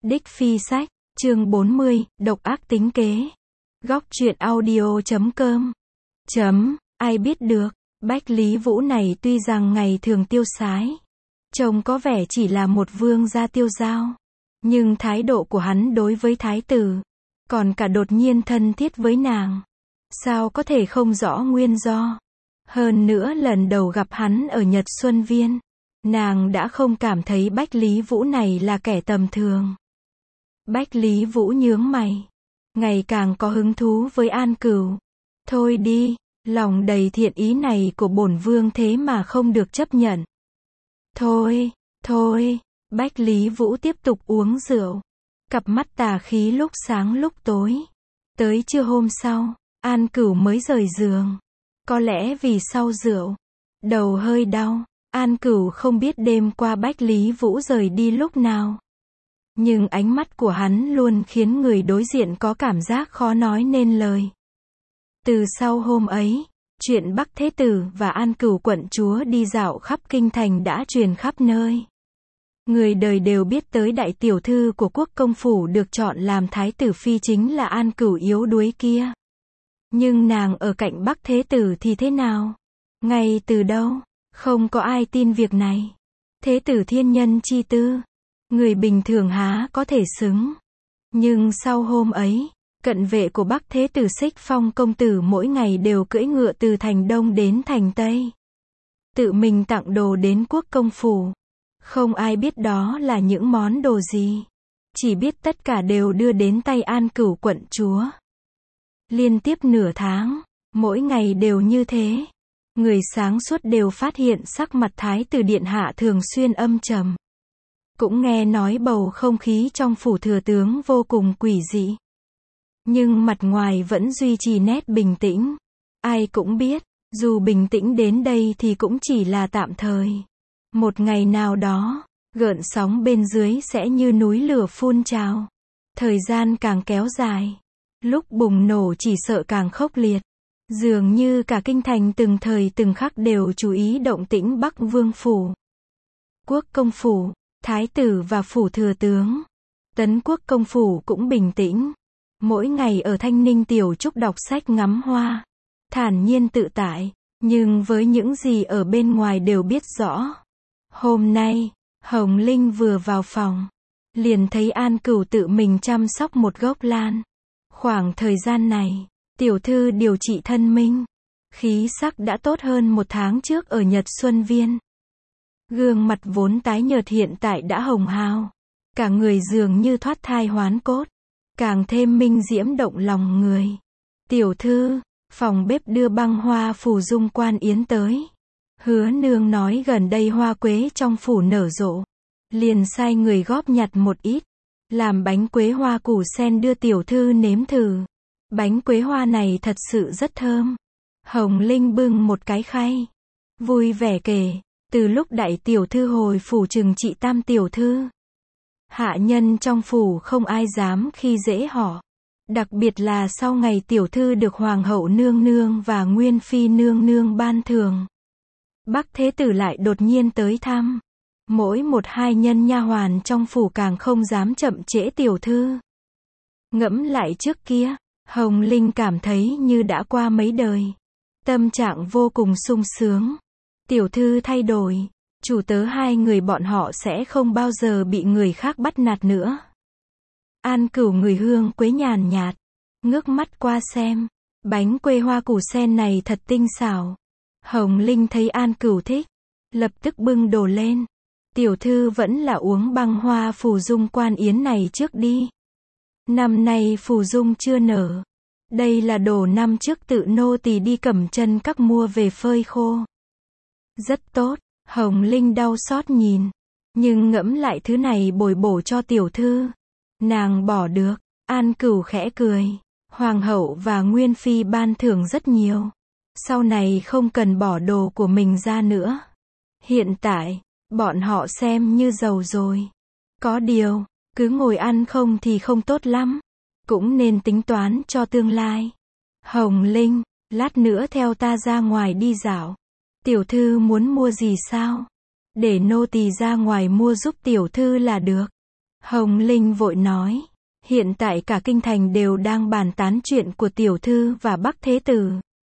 Đích Phi Sách, chương 40, độc ác tính kế. Góc truyện audio.com. Ai biết được, Bách Lý Vũ này tuy rằng ngày thường tiêu sái, trông có vẻ chỉ là một vương gia tiêu dao, nhưng thái độ của hắn đối với thái tử, còn cả đột nhiên thân thiết với nàng, sao có thể không rõ nguyên do. Hơn nữa lần đầu gặp hắn ở Nhật Xuân Viên, nàng đã không cảm thấy Bách Lý Vũ này là kẻ tầm thường. Bách Lý Vũ nhướng mày, ngày càng có hứng thú với An Cửu. Thôi đi, lòng đầy thiện ý này của bổn vương thế mà không được chấp nhận. Thôi, Bách Lý Vũ tiếp tục uống rượu. Cặp mắt tà khí lúc sáng lúc tối. Tới trưa hôm sau, An Cửu mới rời giường. Có lẽ vì sau rượu, đầu hơi đau, An Cửu không biết đêm qua Bách Lý Vũ rời đi lúc nào. Nhưng ánh mắt của hắn luôn khiến người đối diện có cảm giác khó nói nên lời. Từ sau hôm ấy, chuyện Bắc Thế Tử và An Cửu quận chúa đi dạo khắp kinh thành đã truyền khắp nơi. Người đời đều biết tới đại tiểu thư của quốc công phủ được chọn làm thái tử phi chính là An Cửu yếu đuối kia. Nhưng nàng ở cạnh Bắc Thế Tử thì thế nào? Ngay từ đâu, không có ai tin việc này. Thế tử thiên nhân chi tư, người bình thường há có thể xứng. Nhưng sau hôm ấy, cận vệ của Bắc Thế Tử Xích Phong công tử mỗi ngày đều cưỡi ngựa từ thành Đông đến thành Tây, tự mình tặng đồ đến quốc công phủ. Không ai biết đó là những món đồ gì, chỉ biết tất cả đều đưa đến tay An Cửu quận chúa. Liên tiếp nửa tháng, mỗi ngày đều như thế. Người sáng suốt đều phát hiện sắc mặt thái tử điện hạ thường xuyên âm trầm. Cũng nghe nói bầu không khí trong phủ thừa tướng vô cùng quỷ dị. Nhưng mặt ngoài vẫn duy trì nét bình tĩnh. Ai cũng biết, dù bình tĩnh đến đây thì cũng chỉ là tạm thời. Một ngày nào đó, gợn sóng bên dưới sẽ như núi lửa phun trào. Thời gian càng kéo dài, lúc bùng nổ chỉ sợ càng khốc liệt. Dường như cả kinh thành từng thời từng khắc đều chú ý động tĩnh Bắc Vương phủ, quốc công phủ, thái tử và phủ thừa tướng. Tấn quốc công phủ cũng bình tĩnh. Mỗi ngày ở Thanh Ninh Tiểu Trúc đọc sách ngắm hoa, thản nhiên tự tại, nhưng với những gì ở bên ngoài đều biết rõ. Hôm nay, Hồng Linh vừa vào phòng, liền thấy An Cửu tự mình chăm sóc một gốc lan. Khoảng thời gian này, tiểu thư điều trị thân minh, khí sắc đã tốt hơn một tháng trước ở Nhật Xuân Viên. Gương mặt vốn tái nhợt hiện tại đã hồng hào, cả người dường như thoát thai hoán cốt, càng thêm minh diễm động lòng người. Tiểu thư, phòng bếp đưa băng hoa phù dung quan yến tới. Hứa nương nói gần đây hoa quế trong phủ nở rộ, liền sai người góp nhặt một ít, làm bánh quế hoa củ sen đưa tiểu thư nếm thử. Bánh quế hoa này thật sự rất thơm. Hồng Linh bưng một cái khay, vui vẻ kể, từ lúc đại tiểu thư hồi phủ trừng trị tam tiểu thư, hạ nhân trong phủ không ai dám khi dễ họ. Đặc biệt là sau ngày tiểu thư được hoàng hậu nương nương và nguyên phi nương nương ban thưởng, Bắc Thế Tử lại đột nhiên tới thăm. Mỗi một hai nhân nha hoàn trong phủ càng không dám chậm trễ tiểu thư. Ngẫm lại trước kia, Hồng Linh cảm thấy như đã qua mấy đời. Tâm trạng vô cùng sung sướng. Tiểu thư thay đổi, chủ tớ hai người bọn họ sẽ không bao giờ bị người khác bắt nạt nữa. An Cửu ngửi hương quế nhàn nhạt, ngước mắt qua xem, bánh quế hoa củ sen này thật tinh xảo. Hồng Linh thấy An Cửu thích, lập tức bưng đồ lên. Tiểu thư vẫn là uống băng hoa phù dung quan yến này trước đi. Năm nay phù dung chưa nở. Đây là đồ năm trước tự nô tỳ đi Cẩm Chân Các mua về phơi khô. Rất tốt, Hồng Linh đau xót nhìn. Nhưng ngẫm lại thứ này bồi bổ cho tiểu thư, nàng bỏ được. An Cửu khẽ cười. Hoàng hậu và Nguyên Phi ban thưởng rất nhiều. Sau này không cần bỏ đồ của mình ra nữa. Hiện tại, bọn họ xem như giàu rồi. Có điều, cứ ngồi ăn không thì không tốt lắm. Cũng nên tính toán cho tương lai. Hồng Linh, lát nữa theo ta ra ngoài đi dạo. Tiểu thư muốn mua gì sao? Để nô tỳ ra ngoài mua giúp tiểu thư là được. Hồng Linh vội nói, hiện tại cả kinh thành đều đang bàn tán chuyện của tiểu thư và Bắc Thế Tử.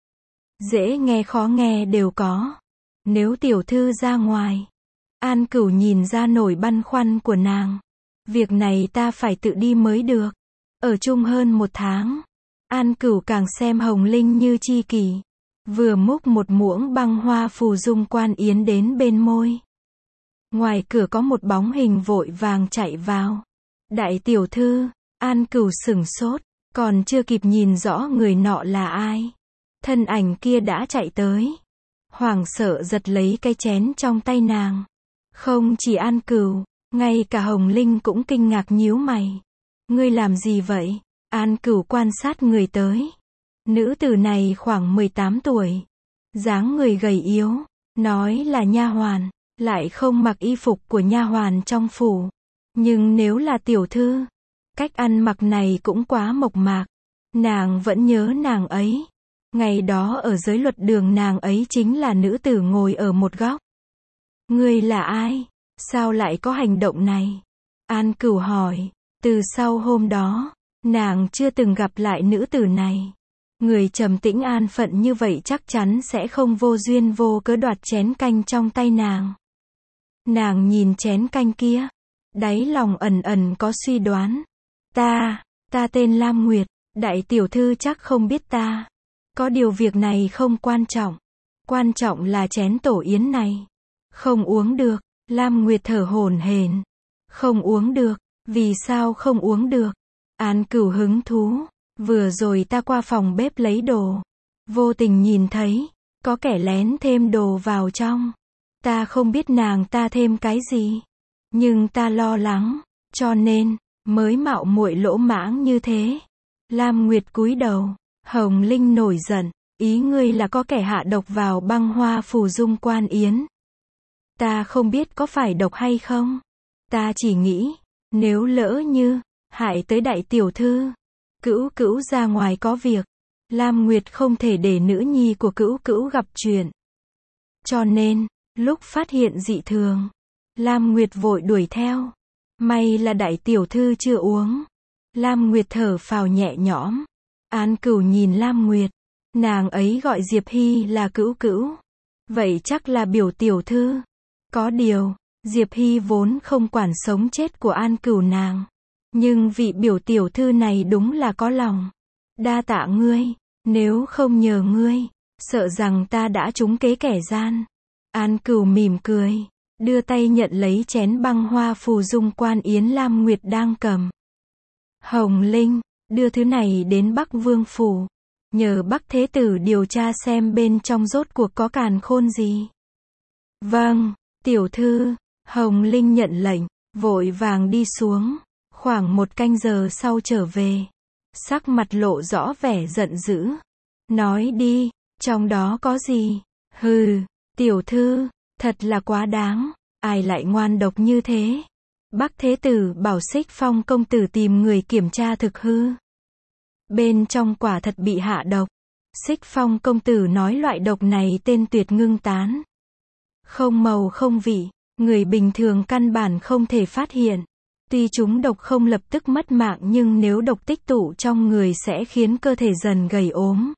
Dễ nghe khó nghe đều có. Nếu tiểu thư ra ngoài. An Cửu nhìn ra nỗi băn khoăn của nàng. Việc này ta phải tự đi mới được. Ở chung hơn 1 tháng. An Cửu càng xem Hồng Linh như tri kỷ. Vừa múc một muỗng băng hoa phù dung quan yến đến bên môi. Ngoài cửa có một bóng hình vội vàng chạy vào. Đại tiểu thư. An Cửu sửng sốt. Còn chưa kịp nhìn rõ người nọ là ai. Thân ảnh kia đã chạy tới. Hoảng sợ giật lấy cái chén trong tay nàng. Không chỉ An Cửu, ngay cả Hồng Linh cũng kinh ngạc nhíu mày. Ngươi làm gì vậy? An Cửu quan sát người tới. Nữ tử này khoảng 18 tuổi. Dáng người gầy yếu. Nói là nha hoàn. Lại không mặc y phục của nha hoàn trong phủ. Nhưng nếu là tiểu thư, cách ăn mặc này cũng quá mộc mạc. Nàng vẫn nhớ nàng ấy. Ngày đó ở giới luật đường nàng ấy chính là nữ tử ngồi ở một góc. Ngươi là ai? Sao lại có hành động này? An Cửu hỏi. Từ sau hôm đó, nàng chưa từng gặp lại nữ tử này. Người trầm tĩnh an phận như vậy chắc chắn sẽ không vô duyên vô cớ đoạt chén canh trong tay nàng. Nàng nhìn chén canh kia. Đáy lòng ẩn ẩn có suy đoán. Ta tên Lam Nguyệt. Đại tiểu thư chắc không biết ta. Có điều việc này không quan trọng. Quan trọng là chén tổ yến này. Không uống được. Lam Nguyệt thở hổn hển. Không uống được. Vì sao không uống được? An Cửu hứng thú. Vừa rồi ta qua phòng bếp lấy đồ. Vô tình nhìn thấy. Có kẻ lén thêm đồ vào trong. Ta không biết nàng ta thêm cái gì. Nhưng ta lo lắng. Cho nên, mới mạo muội lỗ mãng như thế. Lam Nguyệt cúi đầu. Hồng Linh nổi giận. Ý ngươi là có kẻ hạ độc vào băng hoa phù dung quan yến. Ta không biết có phải độc hay không. Ta chỉ nghĩ, nếu lỡ như, hại tới đại tiểu thư. Cữu Cữu ra ngoài có việc. Lam Nguyệt không thể để nữ nhi của Cữu Cữu gặp chuyện. Cho nên, lúc phát hiện dị thường, Lam Nguyệt vội đuổi theo. May là đại tiểu thư chưa uống. Lam Nguyệt thở phào nhẹ nhõm. An Cửu nhìn Lam Nguyệt. Nàng ấy gọi Diệp Hy là Cữu Cữu. Vậy chắc là biểu tiểu thư. Có điều, Diệp Hy vốn không quản sống chết của An Cửu nàng. Nhưng vị biểu tiểu thư này đúng là có lòng. Đa tạ ngươi. Nếu không nhờ ngươi, sợ rằng ta đã trúng kế kẻ gian. An Cửu mỉm cười. Đưa tay nhận lấy chén băng hoa phù dung quan yến Lam Nguyệt đang cầm. Hồng Linh, đưa thứ này đến Bắc Vương phủ. Nhờ Bắc Thế Tử điều tra xem bên trong rốt cuộc có càn khôn gì. Vâng, tiểu thư. Hồng Linh nhận lệnh, vội vàng đi xuống. Khoảng 1 canh giờ sau trở về. Sắc mặt lộ rõ vẻ giận dữ. Nói đi, trong đó có gì? Hừ, tiểu thư, thật là quá đáng. Ai lại ngoan độc như thế? Bắc Thế Tử bảo Xích Phong công tử tìm người kiểm tra thực hư. Bên trong quả thật bị hạ độc. Xích Phong công tử nói loại độc này tên Tuyệt Ngưng Tán. Không màu không vị, người bình thường căn bản không thể phát hiện. Tuy chúng độc không lập tức mất mạng nhưng nếu độc tích tụ trong người sẽ khiến cơ thể dần gầy ốm.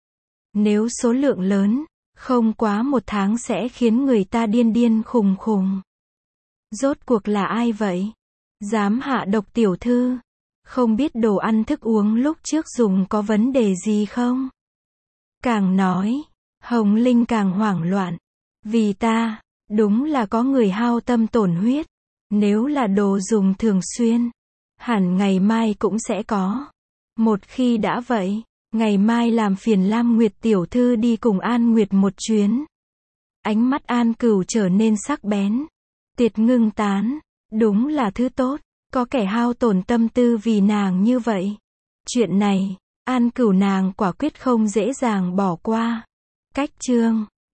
Nếu số lượng lớn, không quá 1 tháng sẽ khiến người ta điên điên khùng khùng. Rốt cuộc là ai vậy? Dám hạ độc tiểu thư? Không biết đồ ăn thức uống lúc trước dùng có vấn đề gì không? Càng nói, Hồng Linh càng hoảng loạn. Vì ta, đúng là có người hao tâm tổn huyết. Nếu là đồ dùng thường xuyên, hẳn ngày mai cũng sẽ có. Một khi đã vậy, ngày mai làm phiền Lam Nguyệt tiểu thư đi cùng An Nguyệt một chuyến. Ánh mắt An Cửu trở nên sắc bén. Tuyệt Ngưng Tán, đúng là thứ tốt, có kẻ hao tổn tâm tư vì nàng như vậy. Chuyện này, An Cửu nàng quả quyết không dễ dàng bỏ qua. Cách chương